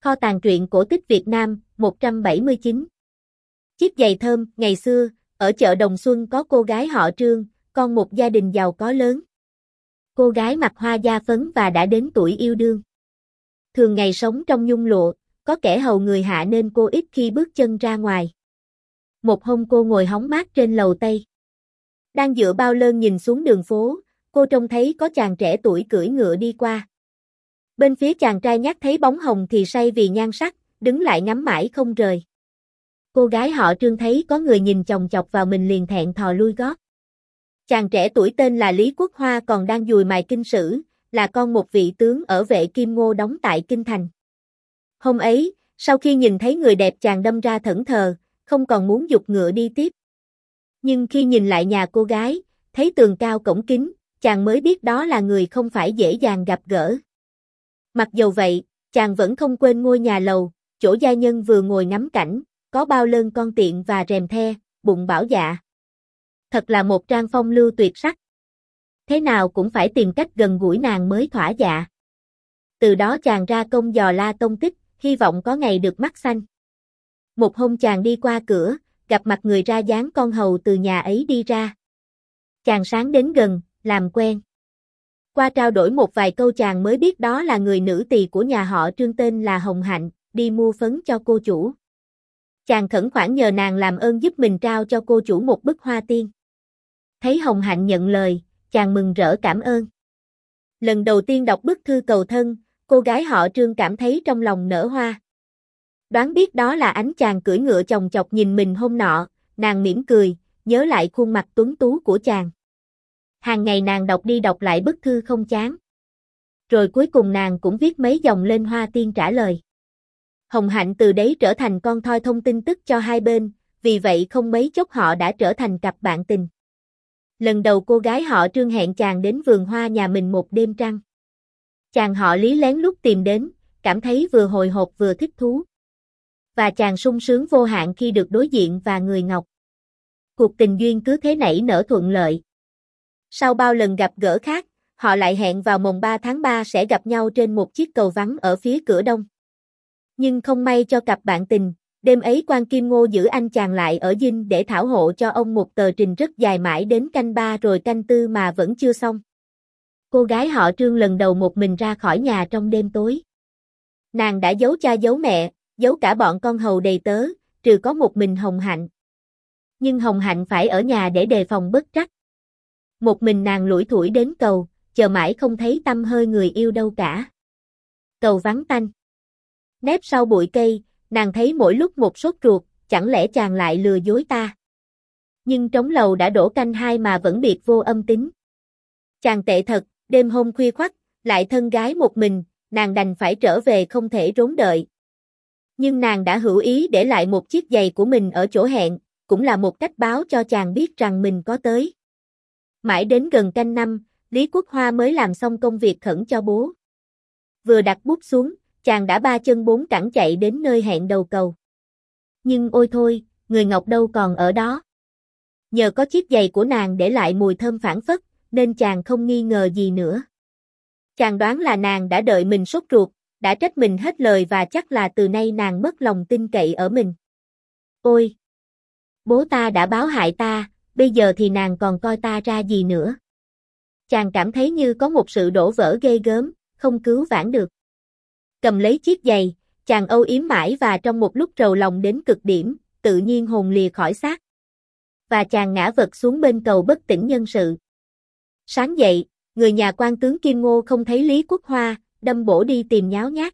Kho tàng truyện cổ tích Việt Nam, 179. Chiếc giày thơm, ngày xưa, ở chợ Đồng Xuân có cô gái họ Trương, con một gia đình giàu có lớn. Cô gái mặc hoa da phấn và đã đến tuổi yêu đương. Thường ngày sống trong nhung lụa, có kẻ hầu người hạ nên cô ít khi bước chân ra ngoài. Một hôm cô ngồi hóng mát trên lầu Tây. Đang dựa bao lơn nhìn xuống đường phố, cô trông thấy có chàng trẻ tuổi cưỡi ngựa đi qua. Bên phía chàng trai nhát thấy bóng hồng thì say vì nhan sắc, đứng lại ngắm mãi không rời. Cô gái họ Trương thấy có người nhìn chòng chọc vào mình liền thẹn thò lui gót. Chàng trẻ tuổi tên là Lý Quốc Hoa còn đang dùi mài kinh sử, là con một vị tướng ở Vệ Kim Ngô đóng tại Kinh Thành. Hôm ấy, sau khi nhìn thấy người đẹp chàng đâm ra thẫn thờ, không còn muốn giục ngựa đi tiếp. Nhưng khi nhìn lại nhà cô gái, thấy tường cao cổng kính, chàng mới biết đó là người không phải dễ dàng gặp gỡ. Mặc dầu vậy, chàng vẫn không quên ngôi nhà lầu, chỗ gia nhân vừa ngồi ngắm cảnh, có bao lơn con tiện và rèm the, bụng bảo dạ. Thật là một trang phong lưu tuyệt sắc. Thế nào cũng phải tìm cách gần gũi nàng mới thỏa dạ. Từ đó chàng ra công dò la tông tích, hy vọng có ngày được mắt xanh. Một hôm chàng đi qua cửa, gặp mặt người ra dáng con hầu từ nhà ấy đi ra. Chàng sáng đến gần, làm quen. Qua trao đổi một vài câu chàng mới biết đó là người nữ tỳ của nhà họ Trương tên là Hồng Hạnh, đi mua phấn cho cô chủ. Chàng khẩn khoản nhờ nàng làm ơn giúp mình trao cho cô chủ một bức hoa tiên. Thấy Hồng Hạnh nhận lời, chàng mừng rỡ cảm ơn. Lần đầu tiên đọc bức thư cầu thân, cô gái họ Trương cảm thấy trong lòng nở hoa. Đoán biết đó là ánh chàng cưỡi ngựa chòng chọc nhìn mình hôm nọ, nàng mỉm cười, nhớ lại khuôn mặt tuấn tú của chàng. Hàng ngày nàng đọc đi đọc lại bức thư không chán. Rồi cuối cùng nàng cũng viết mấy dòng lên hoa tiên trả lời. Hồng Hạnh từ đấy trở thành con thoi thông tin tức cho hai bên, vì vậy không mấy chốc họ đã trở thành cặp bạn tình. Lần đầu cô gái họ Trương hẹn chàng đến vườn hoa nhà mình một đêm trăng. Chàng họ Lý lén lút tìm đến, cảm thấy vừa hồi hộp vừa thích thú. Và chàng sung sướng vô hạn khi được đối diện và người ngọc. Cuộc tình duyên cứ thế nảy nở thuận lợi. Sau bao lần gặp gỡ khác, họ lại hẹn vào mồng 3 tháng 3 sẽ gặp nhau trên một chiếc cầu vắng ở phía cửa đông. Nhưng không may cho cặp bạn tình, đêm ấy quan Kim Ngô giữ anh chàng lại ở dinh để thảo hộ cho ông một tờ trình rất dài mãi đến canh 3 rồi canh 4 mà vẫn chưa xong. Cô gái họ Trương lần đầu một mình ra khỏi nhà trong đêm tối. Nàng đã giấu cha giấu mẹ, giấu cả bọn con hầu đầy tớ, trừ có một mình Hồng Hạnh. Nhưng Hồng Hạnh phải ở nhà để đề phòng bất trắc. Một mình nàng lủi thủi đến cầu, chờ mãi không thấy tăm hơi người yêu đâu cả. Cầu vắng tanh. Nép sau bụi cây, nàng thấy mỗi lúc một sốt ruột, chẳng lẽ chàng lại lừa dối ta. Nhưng trống lầu đã đổ canh 2 mà vẫn biệt vô âm tín. Chàng tệ thật, đêm hôm khuya khoắt, lại thân gái một mình, nàng đành phải trở về không thể rốn đợi. Nhưng nàng đã hữu ý để lại một chiếc giày của mình ở chỗ hẹn, cũng là một cách báo cho chàng biết rằng mình có tới. Mãi đến gần canh 5, Lý Quốc Hoa mới làm xong công việc khẩn cho bố. Vừa đặt bút xuống, chàng đã 3 chân 4 cẳng chạy đến nơi hẹn đầu cầu. Nhưng ôi thôi, người ngọc đâu còn ở đó. Nhờ có chiếc giày của nàng để lại mùi thơm phảng phất, nên chàng không nghi ngờ gì nữa. Chàng đoán là nàng đã đợi mình sốt ruột, đã trách mình hết lời và chắc là từ nay nàng mất lòng tin cậy ở mình. Ôi! Bố ta đã báo hại ta, bây giờ thì nàng còn coi ta ra gì nữa. Chàng cảm thấy như có một sự đổ vỡ ghê gớm, không cứu vãn được. Cầm lấy chiếc giày, chàng âu yếm mãi và trong một lúc rầu lòng đến cực điểm, tự nhiên hồn lìa khỏi xác. Và chàng ngã vật xuống bên cầu bất tỉnh nhân sự. Sáng dậy, người nhà quan tướng Kim Ngô không thấy Lý Quốc Hoa, đâm bổ đi tìm nháo nhác.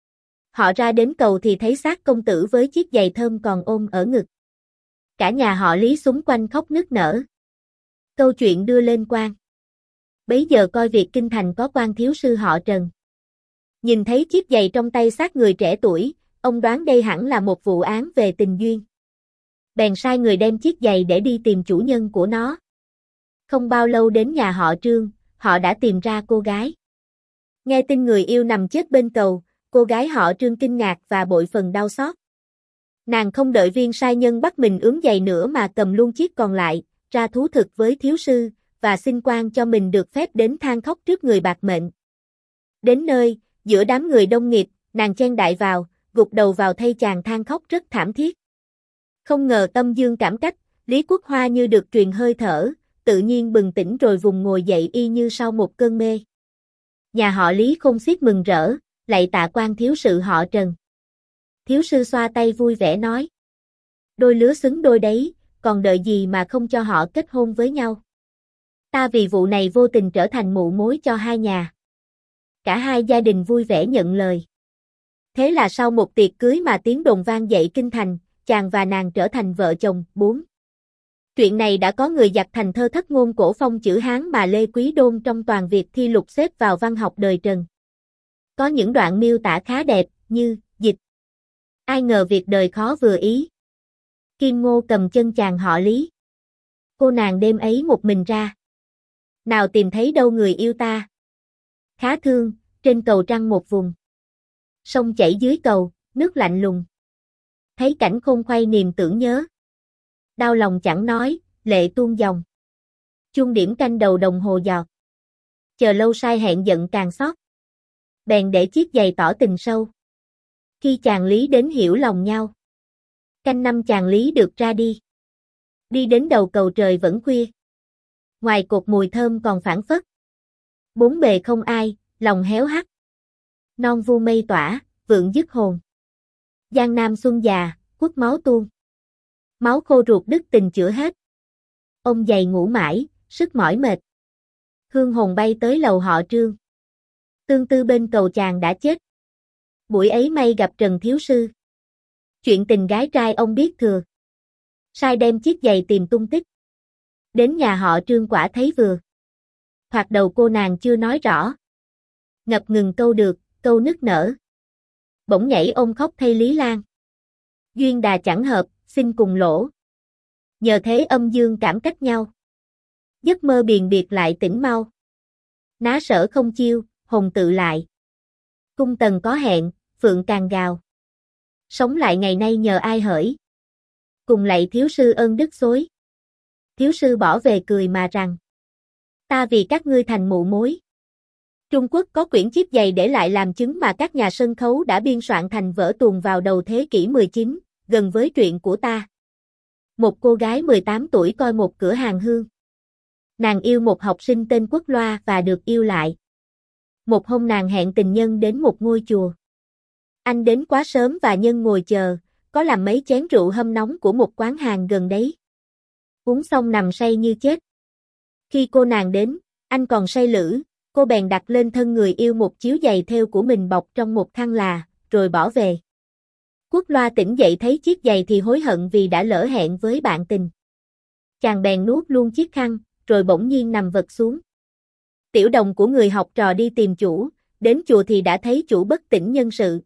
Họ ra đến cầu thì thấy xác công tử với chiếc giày thơm còn ôm ở ngực. Cả nhà họ Lý xúm quanh khóc nức nở. Câu chuyện đưa lên quan. Bấy giờ coi việc kinh thành có quan thiếu sư họ Trần. Nhìn thấy chiếc giày trong tay xác người trẻ tuổi, ông đoán đây hẳn là một vụ án về tình duyên. Bèn sai người đem chiếc giày để đi tìm chủ nhân của nó. Không bao lâu đến nhà họ Trương, họ đã tìm ra cô gái. Nghe tin người yêu nằm chết bên cầu, cô gái họ Trương kinh ngạc và bội phần đau xót. Nàng không đợi viên sai nhân bắt mình ướm giày nữa mà cầm luôn chiếc còn lại, ra thú thực với thiếu sư, và xin quan cho mình được phép đến than khóc trước người bạc mệnh. Đến nơi, giữa đám người đông nghịt, nàng chen đại vào, gục đầu vào thây chàng than khóc rất thảm thiết. Không ngờ tâm dương cảm cách, Lý Quốc Hoa như được truyền hơi thở, tự nhiên bừng tỉnh rồi vùng ngồi dậy y như sau một cơn mê. Nhà họ Lý khôn xiết mừng rỡ, lạy tạ quan thiếu sự họ Trần. Thiếu sư xoa tay vui vẻ nói. Đôi lứa xứng đôi đấy, còn đợi gì mà không cho họ kết hôn với nhau. Ta vì vụ này vô tình trở thành mụ mối cho hai nhà. Cả hai gia đình vui vẻ nhận lời. Thế là sau một tiệc cưới mà tiếng đồn vang dậy kinh thành, chàng và nàng trở thành vợ chồng. 4. Chuyện này đã có người dặt thành thơ thất ngôn cổ phong chữ Hán mà Lê Quý Đôn trong Toàn Việt Thi Lục xếp vào văn học đời Trần. Có những đoạn miêu tả khá đẹp, như, dịch. Ai ngờ việc đời khó vừa ý. Kim Ngô cầm chân chàng họ Lý. Cô nàng đêm ấy một mình ra. Nào tìm thấy đâu người yêu ta. Khá thương, trên cầu trăng một vùng. Sông chảy dưới cầu, nước lạnh lùng. Thấy cảnh khôn khoay niềm tưởng nhớ. Đau lòng chẳng nói, lệ tuôn dòng. Chuông điểm canh đầu đồng hồ giọt. Chờ lâu sai hẹn giận càng xót. Bèn để chiếc giày tỏ tình sâu. Khi chàng Lý đến hiểu lòng nhau. Canh năm chàng Lý được ra đi. Đi đến đầu cầu trời vẫn khuya. Ngoài cột mùi thơm còn phảng phất. Bốn bề không ai, lòng héo hắt. Non vu mây tỏa, vượng dứt hồn. Giang Nam xuân già, quất máu tuôn. Máu khô ruột đứt tình chữa hết. Ông dày ngủ mãi, sức mỏi mệt. Hương hồn bay tới lầu họ Trương. Tương tư bên cầu chàng đã chết. Buổi ấy may gặp Trần thiếu sư. Chuyện tình gái trai ông biết thừa. Sai đem chiếc giày tìm tung tích. Đến nhà họ Trương quả thấy vừa. Thoạt đầu cô nàng chưa nói rõ. Ngập ngừng câu được, câu nức nở. Bỗng nhảy ôm khóc thay Lý Lan. Duyên đà chẳng hợp, xin cùng lỗ. Nhờ thế âm dương cảm cách nhau. Giấc mơ biền biệt lại tỉnh mau. Ná sở không chiêu, hồn tự lại. Cung tần có hẹn, phượng càng gào. Sống lại ngày nay nhờ ai hỡi. Cùng lạy thiếu sư ơn đức xối. Thiếu sư bỏ về cười mà rằng. Ta vì các ngươi thành mụ mối. Trung Quốc có quyển chiếp giày để lại làm chứng mà các nhà sân khấu đã biên soạn thành vở tuồng vào đầu thế kỷ 19, gần với truyện của ta. Một cô gái 18 tuổi coi một cửa hàng hương. Nàng yêu một học sinh tên Quốc Loa và được yêu lại. Một hôm nàng hẹn tình nhân đến một ngôi chùa. Anh đến quá sớm và nhân ngồi chờ, có làm mấy chén rượu hâm nóng của một quán hàng gần đấy. Uống xong nằm say như chết. Khi cô nàng đến, anh còn say lử, cô bèn đặt lên thân người yêu một chiếu giày thêu của mình bọc trong một khăn là, rồi bỏ về. Quốc Loa tỉnh dậy thấy chiếc giày thì hối hận vì đã lỡ hẹn với bạn tình. Chàng bèn nuốt luôn chiếc khăn, rồi bỗng nhiên nằm vật xuống. Tiểu đồng của người học trò đi tìm chủ, đến chùa thì đã thấy chủ bất tỉnh nhân sự.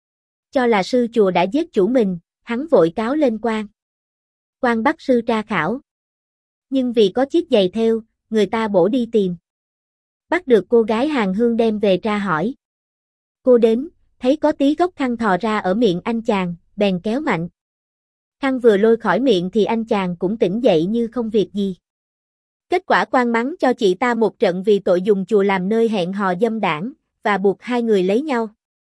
Cho là sư chùa đã giết chủ mình, hắn vội cáo lên quan. Quan bắt sư tra khảo. Nhưng vì có chiếc giày thêu, người ta bổ đi tìm. Bắt được cô gái hàng hương đem về tra hỏi. Cô đến, thấy có tí gốc khăn thò ra ở miệng anh chàng, bèn kéo mạnh. Khăn vừa lôi khỏi miệng thì anh chàng cũng tỉnh dậy như không việc gì. Kết quả quan mắng cho chị ta một trận vì tội dùng chùa làm nơi hẹn hò dâm đảng, và buộc hai người lấy nhau.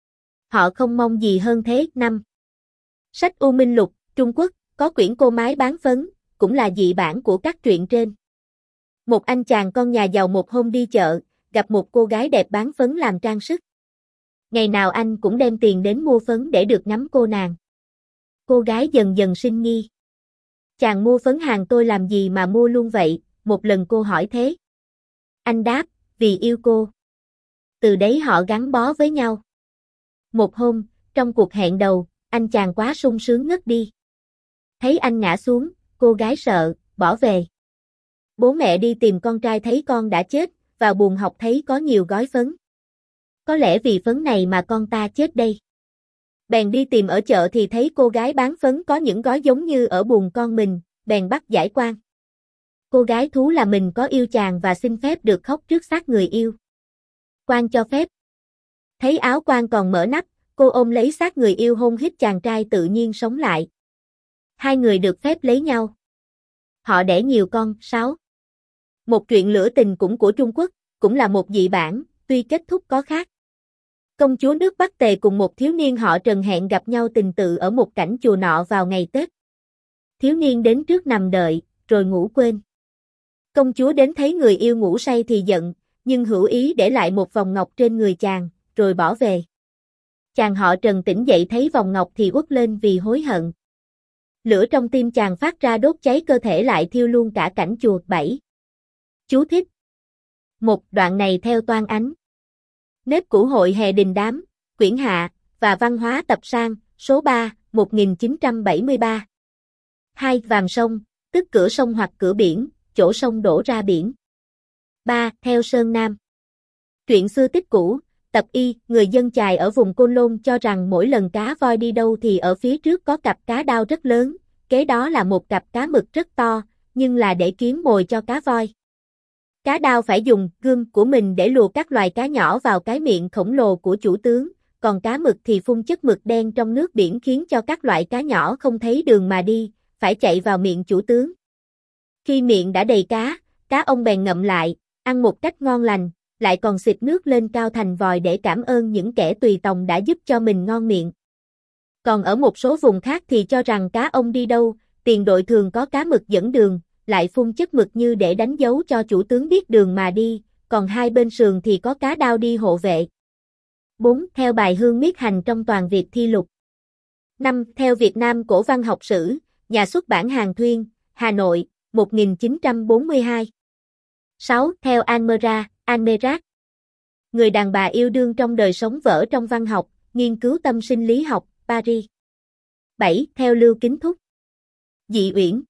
Họ không mong gì hơn thế. 5. Sách U Minh Lục, Trung Quốc, có quyển cô mái bán phấn, cũng là dị bản của các truyện trên. Một anh chàng con nhà giàu một hôm đi chợ, gặp một cô gái đẹp bán phấn làm trang sức. Ngày nào anh cũng đem tiền đến mua phấn để được ngắm cô nàng. Cô gái dần dần sinh nghi. Chàng mua phấn hàng tôi làm gì mà mua luôn vậy? Một lần cô hỏi thế. Anh đáp, vì yêu cô. Từ đấy họ gắn bó với nhau. Một hôm, trong cuộc hẹn đầu, anh chàng quá sung sướng ngất đi. Thấy anh ngã xuống, cô gái sợ, bỏ về. Bố mẹ đi tìm con trai thấy con đã chết, vào buồng học thấy có nhiều gói phấn. Có lẽ vì phấn này mà con ta chết đây. Bèn đi tìm ở chợ thì thấy cô gái bán phấn có những gói giống như ở buồng con mình, bèn bắt giải quan. Cô gái thú là mình có yêu chàng và xin phép được khóc trước xác người yêu. Quan cho phép. Thấy áo quan còn mở nắp, cô ôm lấy xác người yêu hôn hít chàng trai tự nhiên sống lại. Hai người được phép lấy nhau. Họ đẻ nhiều con. 6. Một truyện lửa tình cũng của Trung Quốc, cũng là một dị bản, tuy kết thúc có khác. Công chúa nước Bắc Tề cùng một thiếu niên họ Trần hẹn gặp nhau tình tự ở một cảnh chùa nọ vào ngày Tết. Thiếu niên đến trước nằm đợi, rồi ngủ quên. Công chúa đến thấy người yêu ngủ say thì giận, nhưng hữu ý để lại một vòng ngọc trên người chàng, rồi bỏ về. Chàng họ Trần tỉnh dậy thấy vòng ngọc thì uất lên vì hối hận. Lửa trong tim chàng phát ra đốt cháy cơ thể lại thiêu luôn cả cảnh chùa. 7. Chú thích. Một đoạn này theo Toan Ánh. Nếp cũ hội hè đình đám, quyển hạ, và văn hóa tập sang, số 3, 1973. 2. Vàm sông, tức cửa sông hoặc cửa biển, chỗ sông đổ ra biển. 3. Theo Sơn Nam. Truyện xưa tích cũ, tập y, người dân chài ở vùng Côn Lôn cho rằng mỗi lần cá voi đi đâu thì ở phía trước có cặp cá đao rất lớn, kế đó là một cặp cá mực rất to, nhưng là để kiếm mồi cho cá voi. Cá đao phải dùng gươm của mình để lùa các loài cá nhỏ vào cái miệng khổng lồ của chủ tướng, còn cá mực thì phun chất mực đen trong nước biển khiến cho các loại cá nhỏ không thấy đường mà đi, phải chạy vào miệng chủ tướng. Khi miệng đã đầy cá ông bèn ngậm lại, ăn một cách ngon lành, lại còn xịt nước lên cao thành vòi để cảm ơn những kẻ tùy tòng đã giúp cho mình ngon miệng. Còn ở một số vùng khác thì cho rằng cá ông đi đâu, tiền đội thường có cá mực dẫn đường, lại phun chất mực như để đánh dấu cho chủ tướng biết đường mà đi, còn hai bên sườn thì có cá đao đi hộ vệ. 4. Theo bài Hương Miết Hành trong Toàn Việt Thi Lục. 5. Theo Việt Nam Cổ Văn Học Sử, Nhà xuất bản Hàn Thuyên, Hà Nội, 1942. 6. Theo Almerat. Người đàn bà yêu đương trong đời sống vỡ trong văn học, nghiên cứu tâm sinh lý học, Paris. 7. Theo Lưu Kính Thúc. Dị Uyển.